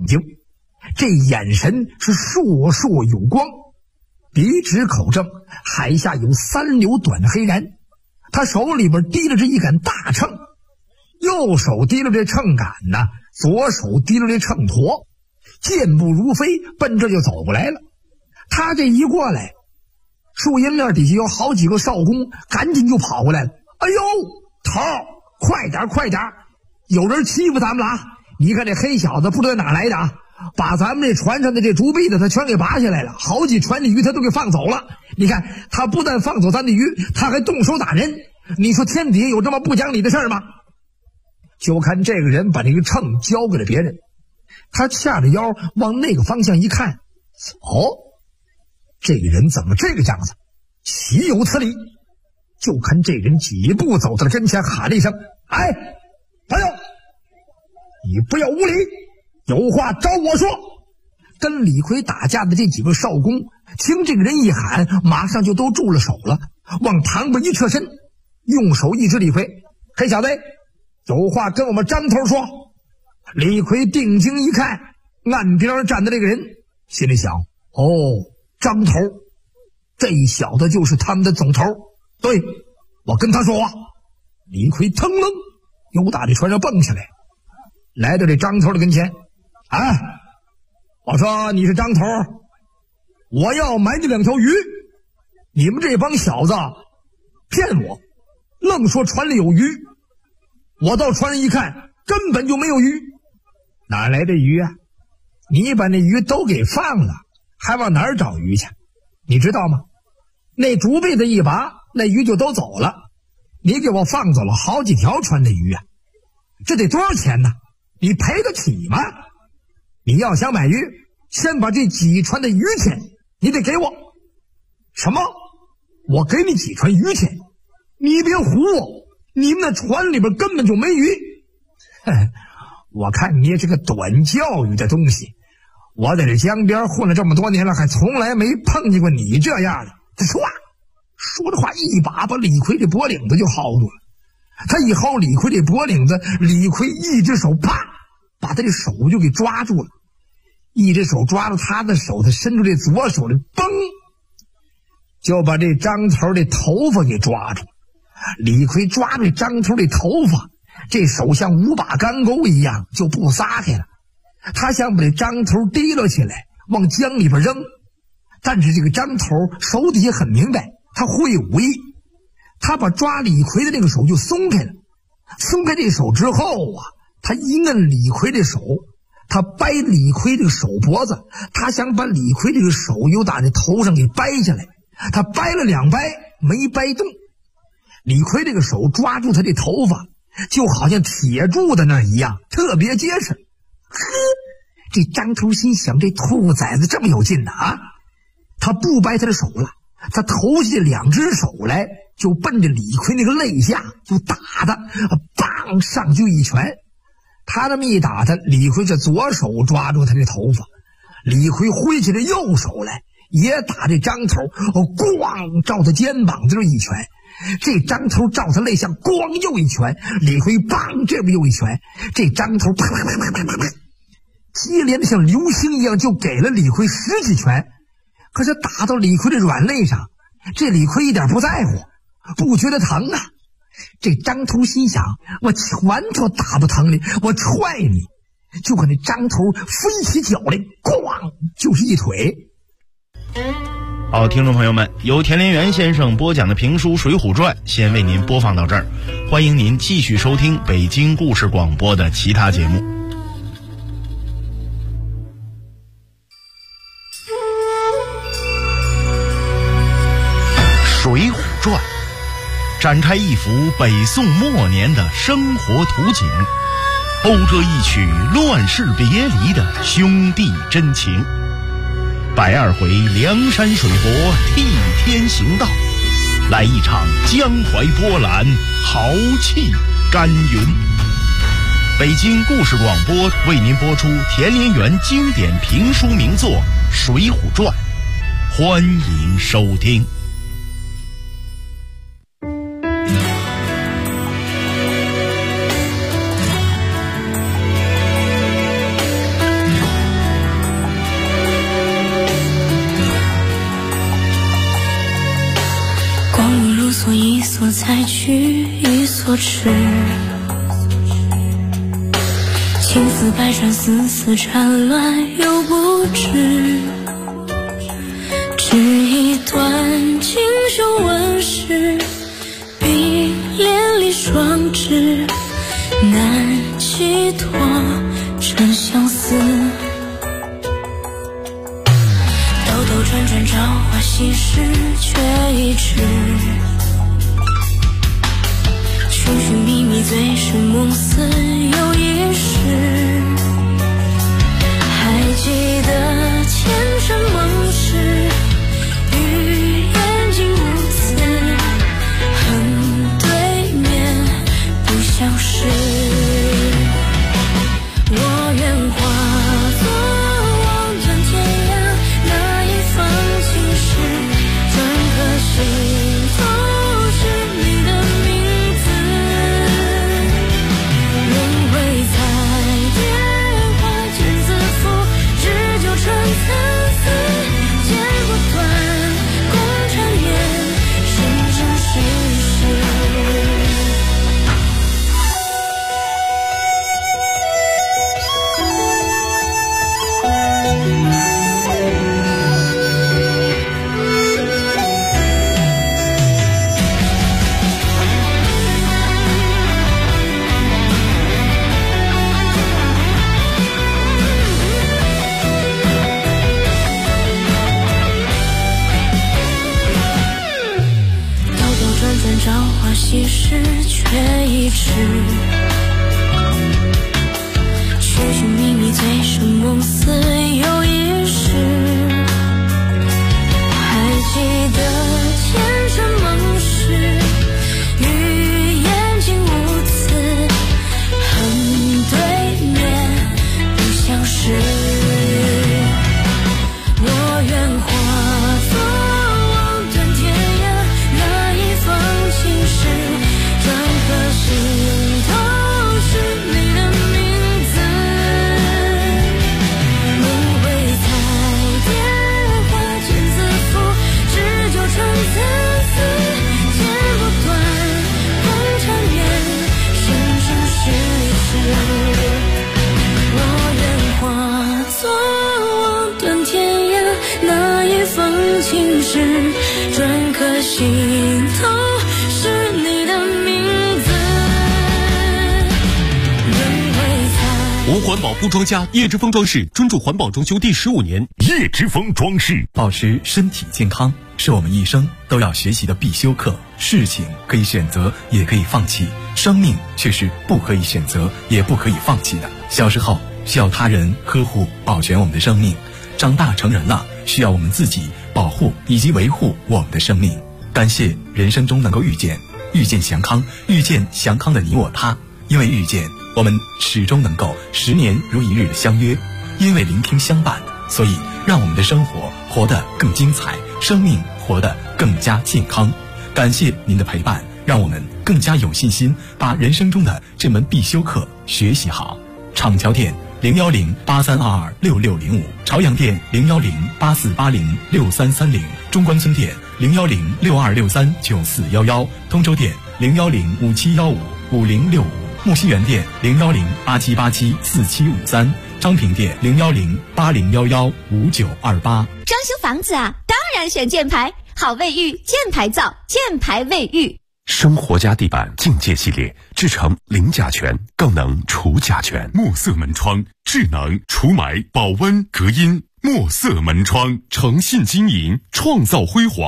睛，这眼神是烁烁有光，笔直口正，海下有3绺短黑髯。他手里边提着这一杆大秤，右手提着这秤杆呢，左手提着这秤砣，健步如飞，奔这就走过来了。他这一过来，树荫面底下有好几个少工赶紧就跑过来了。哎呦，头儿，快点快点，有人欺负咱们了啊！你看这黑小子不知道哪来的啊，把咱们这船上的这竹篦子他全给拔下来了，好几船的鱼他都给放走了。你看他不但放走咱的鱼，他还动手打人。你说天底下有这么不讲理的事吗？就看这个人把这个秤交给了别人，他掐着腰往那个方向一看，哦，这个人怎么这个样子，岂有此理！就看这人几步走到了跟前，喊了一声：哎，朋友，你不要无礼，有话找我说。跟李逵打架的这几个少工听这个人一喊，马上就都住了手了，往旁边一侧身，用手一指李逵：黑小子，有话跟我们张头说。李逵定睛一看，岸边站的这个人，心里想：哦，张头，这小子就是他们的总头。对，我跟他说话。李逵腾楞又打这船上蹦下来，来到这张头的跟前。哎，我说你是张头，我要买你2条鱼，你们这帮小子骗我，愣说船里有鱼，我到船上一看，根本就没有鱼。哪来的鱼啊？你把那鱼都给放了，还往哪儿找鱼去？你知道吗？那竹篦子一拔，那鱼就都走了。你给我放走了好几条船的鱼啊，这得多少钱呢？你赔得起吗？你要想买鱼，先把这几船的鱼钱你得给我。什么？我给你几船鱼钱？你别唬我，你们那船里边根本就没鱼。我看你也是个短教育的东西，我在这江边混了这么多年了，还从来没碰见过你这样的。他说的话一把李逵这脖领子就薅住了。他一薅李逵这脖领子，李逵一只手啪把他这手就给抓住了，一只手抓住他的手，他伸出这左手来，嘣就把这张头的头发给抓住了。李逵抓住张头的头发，这手像5把钢钩一样就不撒开了。他想把这张头提溜起来往江里边扔，但是这个张头手底下很明白，他会武艺，他把抓李逵的那个手就松开了。松开这手之后啊，他一摁李逵的手，他掰李逵这个手脖子，他想把李逵这个手又打那头上给掰下来。他掰了2掰没掰动，李逵这个手抓住他这头发，就好像铁柱的那一样，特别结实。这张头心想，这兔崽子这么有劲呢啊！他不掰他的手了，他投下2只手来，就奔着李逵那个肋下就打他，棒上就一拳。他这么一打他，李逵这左手抓住他这头发，李逵挥起这右手来也打这张头，咣照他肩膀这一拳。这张头照他肋下咣又一拳，李逵梆这不又一拳，这张头啪啪啪啪啪啪接连的像流星一样就给了李逵10几拳。可是打到李逵的软肋上，这李逵一点不在乎，不觉得疼啊。这张头心想，我拳头打不疼你，我踹你。就看那张头飞起脚来，咣就是一腿。 好，听众朋友们，由田连元先生播讲的评书《水浒传》先为您播放到这儿，欢迎您继续收听北京故事广播的其他节目。《水浒传》展开一幅北宋末年的生活图景，讴歌一曲乱世别离的兄弟真情。120回梁山水泊替天行道，来一场江淮波澜豪气干云。北京故事广播为您播出田连元经典评书名作《水浒传》，欢迎收听。 再取一所痴。情丝百转，丝丝缠乱又不知，只一段锦绣纹饰，碧连理双枝，难寄托真相思。兜兜转转，朝花夕拾，却已迟。寻寻觅觅，醉生梦死又一世。还记得前尘梦事，与眼睛无词，恨对面不相识。我愿化作望断天涯那一方青石，转颗心都是你的名字。轮回彩蝶花间自负，只纠缠参差，剪不断共缠绵，生生世世。朝花夕拾，却已迟。寻寻觅觅，醉生梦死又一世。还记得前尘梦事，与眼睛无词，恨对面不相识。我愿化作望断天涯那一方青石，转颗心都是你的名字。轮回彩蝶花间自负，只纠缠参差，剪不断共缠绵，生生世世。我愿化作望断天涯那一方青石，转颗心都是你的名字。轮回彩无环保不装家，叶之峰装饰专注环保装修第15年。 叶之峰装饰， 保持身体健康是我们一生都要学习的必修课。事情可以选择，也可以放弃，生命却是不可以选择，也不可以放弃的。小时候需要他人呵护保全我们的生命，长大成人了，需要我们自己保护以及维护我们的生命。感谢人生中能够遇见祥康，遇见祥康的你我他。因为遇见，我们始终能够10年如一日的相约；因为聆听相伴，所以让我们的生活活得更精彩，生命活得更加健康。感谢您的陪伴，让我们更加有信心把人生中的这门必修课学习好。厂桥店01083226605，朝阳店01084806330，中关村店01062639411，通州店01057155065，木樨园店01087874753，昌平店01080115928。 装修房子啊，当然选箭牌，好卫浴，箭牌造，箭牌卫浴。 生活家地板境界系列，制成零甲醛，更能除甲醛。墨色门窗，智能除霾、保温、隔音。墨色门窗，诚信经营，创造辉煌。